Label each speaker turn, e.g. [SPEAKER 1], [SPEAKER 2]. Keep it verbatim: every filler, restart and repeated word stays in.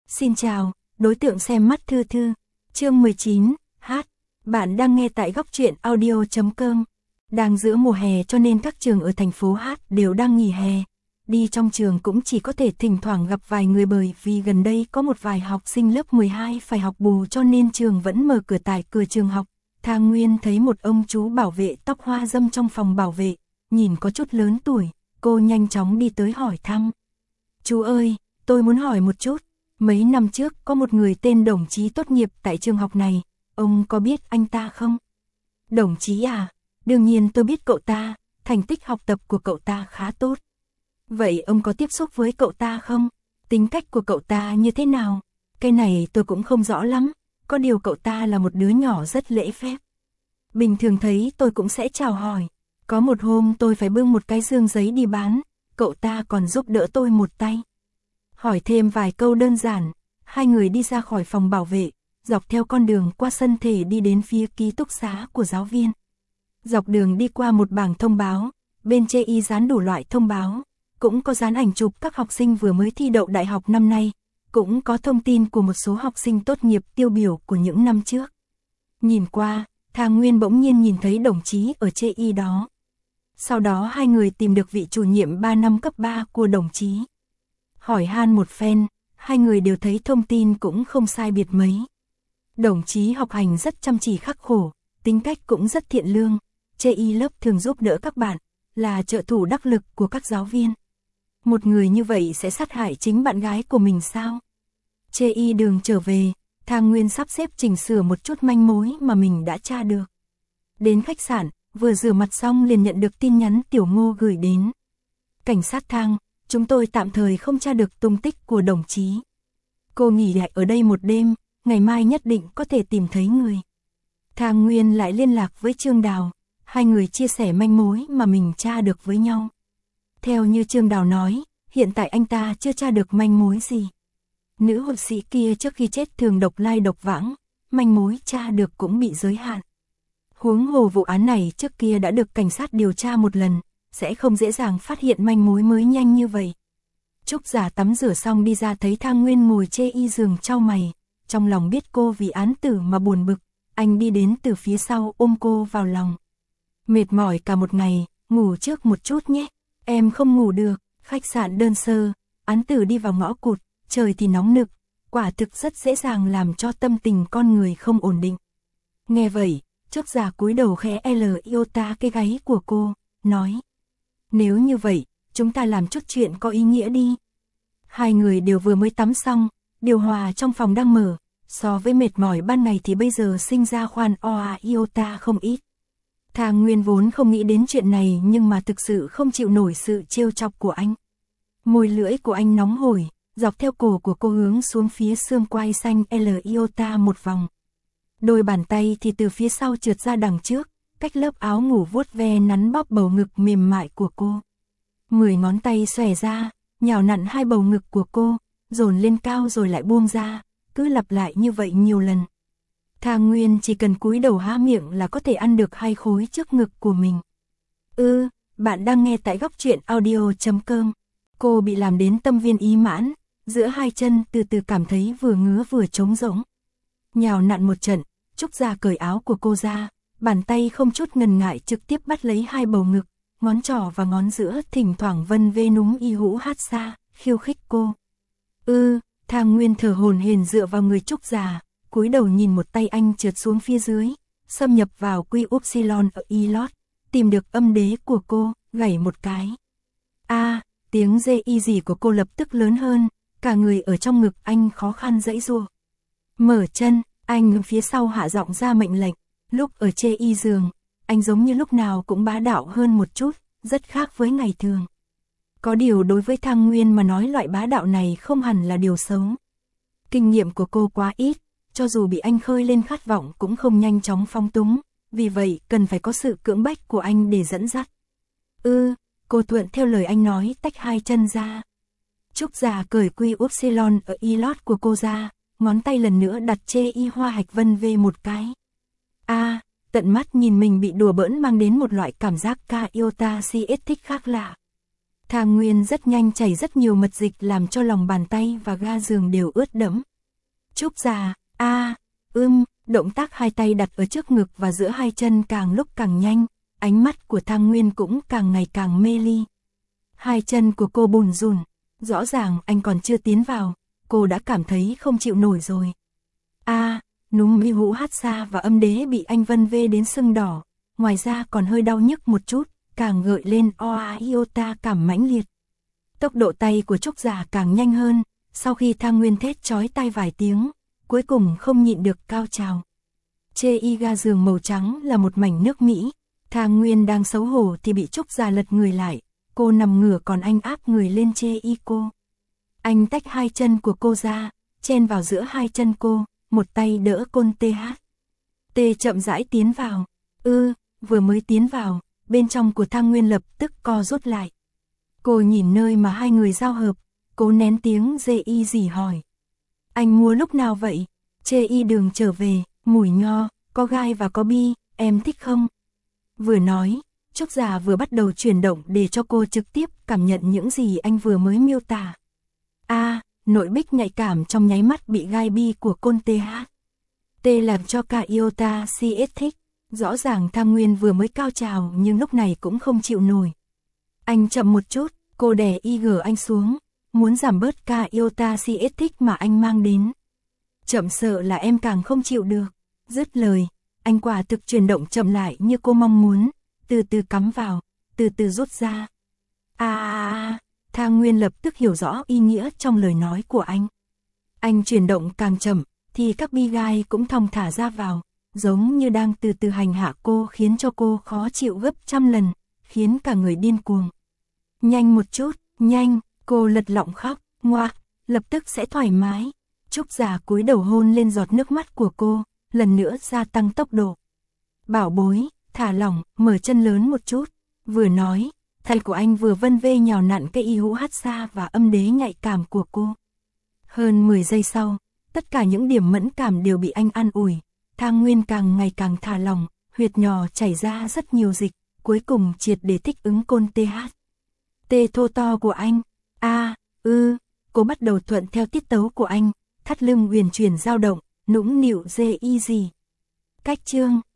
[SPEAKER 1] Xin chào, đối tượng xem mắt thư thư. Chương mười chín, hát. Bạn đang nghe tại góc truyện audio chấm com. Đang giữa mùa hè cho nên các trường ở thành phố Hát đều đang nghỉ hè. Đi trong trường cũng chỉ có thể thỉnh thoảng gặp vài người bởi vì gần đây có một vài học sinh lớp mười hai phải học bù cho nên trường vẫn mở cửa tại cửa trường học. Thang Nguyên thấy một ông chú bảo vệ tóc hoa râm trong phòng bảo vệ, nhìn có chút lớn tuổi, cô nhanh chóng đi tới hỏi thăm. Chú ơi, tôi muốn hỏi một chút, mấy năm trước có một người tên Đồng Chí tốt nghiệp tại trường học này, ông có biết anh ta không? Đồng Chí à, đương nhiên tôi biết cậu ta, thành tích học tập của cậu ta khá tốt. Vậy ông có tiếp xúc với cậu ta không? Tính cách của cậu ta như thế nào? Cái này tôi cũng không rõ lắm, có điều cậu ta là một đứa nhỏ rất lễ phép. Bình thường thấy tôi cũng sẽ chào hỏi. Có một hôm tôi phải bưng một cái dương giấy đi bán, cậu ta còn giúp đỡ tôi một tay. Hỏi thêm vài câu đơn giản, hai người đi ra khỏi phòng bảo vệ, dọc theo con đường qua sân thể đi đến phía ký túc xá của giáo viên. Dọc đường đi qua một bảng thông báo, bên chê y dán đủ loại thông báo, cũng có dán ảnh chụp các học sinh vừa mới thi đậu đại học năm nay, cũng có thông tin của một số học sinh tốt nghiệp tiêu biểu của những năm trước. Nhìn qua, Thang Nguyên bỗng nhiên nhìn thấy Đồng Chí ở chê y đó. Sau đó hai người tìm được vị chủ nhiệm ba năm cấp ba của Đồng Chí. Hỏi han một phen, hai người đều thấy thông tin cũng không sai biệt mấy. Đồng Chí học hành rất chăm chỉ khắc khổ, tính cách cũng rất thiện lương, chê y lớp thường giúp đỡ các bạn, là trợ thủ đắc lực của các giáo viên. Một người như vậy sẽ sát hại chính bạn gái của mình sao? Chê y đường trở về, Thang Nguyên sắp xếp chỉnh sửa một chút manh mối mà mình đã tra được. Đến khách sạn, vừa rửa mặt xong liền nhận được tin nhắn Tiểu Ngô gửi đến. Cảnh sát Thang, chúng tôi tạm thời không tra được tung tích của Đồng Chí. Cô nghỉ lại ở đây một đêm, ngày mai nhất định có thể tìm thấy người. Thang Nguyên lại liên lạc với Trương Đào, hai người chia sẻ manh mối mà mình tra được với nhau. Theo như Trương Đào nói, hiện tại anh ta chưa tra được manh mối gì. Nữ hộ sĩ kia trước khi chết thường độc lai độc vãng, manh mối tra được cũng bị giới hạn. Huống hồ vụ án này trước kia đã được cảnh sát điều tra một lần, sẽ không dễ dàng phát hiện manh mối mới nhanh như vậy. Trúc Giả tắm rửa xong đi ra thấy Thang Nguyên ngồi chê y giường chau mày, trong lòng biết cô vì án tử mà buồn bực, anh đi đến từ phía sau ôm cô vào lòng. Mệt mỏi cả một ngày, ngủ trước một chút nhé. Em không ngủ được, khách sạn đơn sơ, án tử đi vào ngõ cụt, trời thì nóng nực, quả thực rất dễ dàng làm cho tâm tình con người không ổn định. Nghe vậy, Trúc Giả cúi đầu khẽ L iota cái gáy của cô, nói. Nếu như vậy, chúng ta làm chút chuyện có ý nghĩa đi. Hai người đều vừa mới tắm xong, điều hòa trong phòng đang mở, so với mệt mỏi ban ngày thì bây giờ sinh ra khoan oa iota không ít. Thang Nguyên vốn không nghĩ đến chuyện này nhưng mà thực sự không chịu nổi sự trêu chọc của anh. Môi lưỡi của anh nóng hổi, dọc theo cổ của cô hướng xuống phía xương quai xanh L iota một vòng. Đôi bàn tay thì từ phía sau trượt ra đằng trước, cách lớp áo ngủ vuốt ve nắn bóp bầu ngực mềm mại của cô. Mười ngón tay xòe ra, nhào nặn hai bầu ngực của cô, dồn lên cao rồi lại buông ra, cứ lặp lại như vậy nhiều lần. Thang Nguyên chỉ cần cúi đầu há miệng là có thể ăn được hai khối trước ngực của mình. Ừ, bạn đang nghe tại góc truyện audio chấm com. Cô bị làm đến tâm viên ý mãn, giữa hai chân từ từ cảm thấy vừa ngứa vừa trống rỗng. Nhào nặn một trận, Trúc Gia cởi áo của cô ra, bàn tay không chút ngần ngại trực tiếp bắt lấy hai bầu ngực, ngón trỏ và ngón giữa thỉnh thoảng vân vê núm y hũ hát xa, khiêu khích cô. Ừ, Thang Nguyên thở hổn hển dựa vào người Trúc Gia, cúi đầu nhìn một tay anh trượt xuống phía dưới, xâm nhập vào quy upsilon ở y lót, tìm được âm đế của cô, gảy một cái. A, à, tiếng dê y gì của cô lập tức lớn hơn, cả người ở trong ngực anh khó khăn giãy giụa. Mở chân, anh phía sau hạ giọng ra mệnh lệnh, lúc ở chê y giường, anh giống như lúc nào cũng bá đạo hơn một chút, rất khác với ngày thường. Có điều đối với Thang Nguyên mà nói loại bá đạo này không hẳn là điều xấu. Kinh nghiệm của cô quá ít, cho dù bị anh khơi lên khát vọng cũng không nhanh chóng phóng túng, vì vậy cần phải có sự cưỡng bách của anh để dẫn dắt. Ừ, cô thuận theo lời anh nói tách hai chân ra. Trúc Giả cởi quy upsilon ở y lót của cô ra, ngón tay lần nữa đặt chê y hoa hạch vân vê một cái. A, à, tận mắt nhìn mình bị đùa bỡn mang đến một loại cảm giác ca iota si thích khác lạ. Thang Nguyên rất nhanh chảy rất nhiều mật dịch làm cho lòng bàn tay và ga giường đều ướt đẫm. Trúc già, a, à, ưm, động tác hai tay đặt ở trước ngực và giữa hai chân càng lúc càng nhanh, ánh mắt của Thang Nguyên cũng càng ngày càng mê ly. Hai chân của cô bùn rùn, rõ ràng anh còn chưa tiến vào, cô đã cảm thấy không chịu nổi rồi. A, à, núm mi hũ hát xa và âm đế bị anh vân vê đến sưng đỏ, ngoài ra còn hơi đau nhức một chút, càng gợi lên oa iota cảm mãnh liệt. Tốc độ tay của Trúc già càng nhanh hơn, sau khi Thang Nguyên thét chói tai vài tiếng, cuối cùng không nhịn được cao trào. Chê y ga giường màu trắng là một mảnh nước Mỹ, Thang Nguyên đang xấu hổ thì bị Trúc già lật người lại, cô nằm ngửa còn anh áp người lên chê y cô. Anh tách hai chân của cô ra, chen vào giữa hai chân cô, một tay đỡ côn tê hát. Tê chậm rãi tiến vào, ư, vừa mới tiến vào, bên trong của Thang Nguyên lập tức co rút lại. Cô nhìn nơi mà hai người giao hợp, cố nén tiếng dê y dỉ hỏi. Anh mua lúc nào vậy? Chê y đường trở về, mùi nho, có gai và có bi, em thích không? Vừa nói, Trúc già vừa bắt đầu chuyển động để cho cô trực tiếp cảm nhận những gì anh vừa mới miêu tả. A, à, nội bích nhạy cảm trong nháy mắt bị gai bi của côn tê hát. T làm cho cả iota xê ét thích. Rõ ràng Thang Nguyên vừa mới cao trào nhưng lúc này cũng không chịu nổi. Anh chậm một chút, cô đè i giê anh xuống, muốn giảm bớt ca iota xê ét thích mà anh mang đến. Chậm sợ là em càng không chịu được. Dứt lời, anh quả thực chuyển động chậm lại như cô mong muốn, từ từ cắm vào, từ từ rút ra. À, à, à, Thang Nguyên lập tức hiểu rõ ý nghĩa trong lời nói của anh. Anh chuyển động càng chậm, thì các bi gai cũng thong thả ra vào, giống như đang từ từ hành hạ cô khiến cho cô khó chịu gấp trăm lần, khiến cả người điên cuồng. Nhanh một chút, nhanh, cô lật lọng khóc, ngoa, lập tức sẽ thoải mái. Trúc già cúi đầu hôn lên giọt nước mắt của cô, lần nữa gia tăng tốc độ. Bảo bối, thả lỏng, mở chân lớn một chút, vừa nói, tay của anh vừa vân vê nhào nặn cây y hũ hát xa và âm đế nhạy cảm của cô. Hơn mười giây sau, tất cả những điểm mẫn cảm đều bị anh an ủi. Thang Nguyên càng ngày càng thả lỏng, huyệt nhỏ chảy ra rất nhiều dịch, cuối cùng triệt để thích ứng côn tê hát. Tê thô to của anh, a, ư, cô bắt đầu thuận theo tiết tấu của anh, thắt lưng huyền chuyển dao động, nũng nịu dê y gì. Cách chương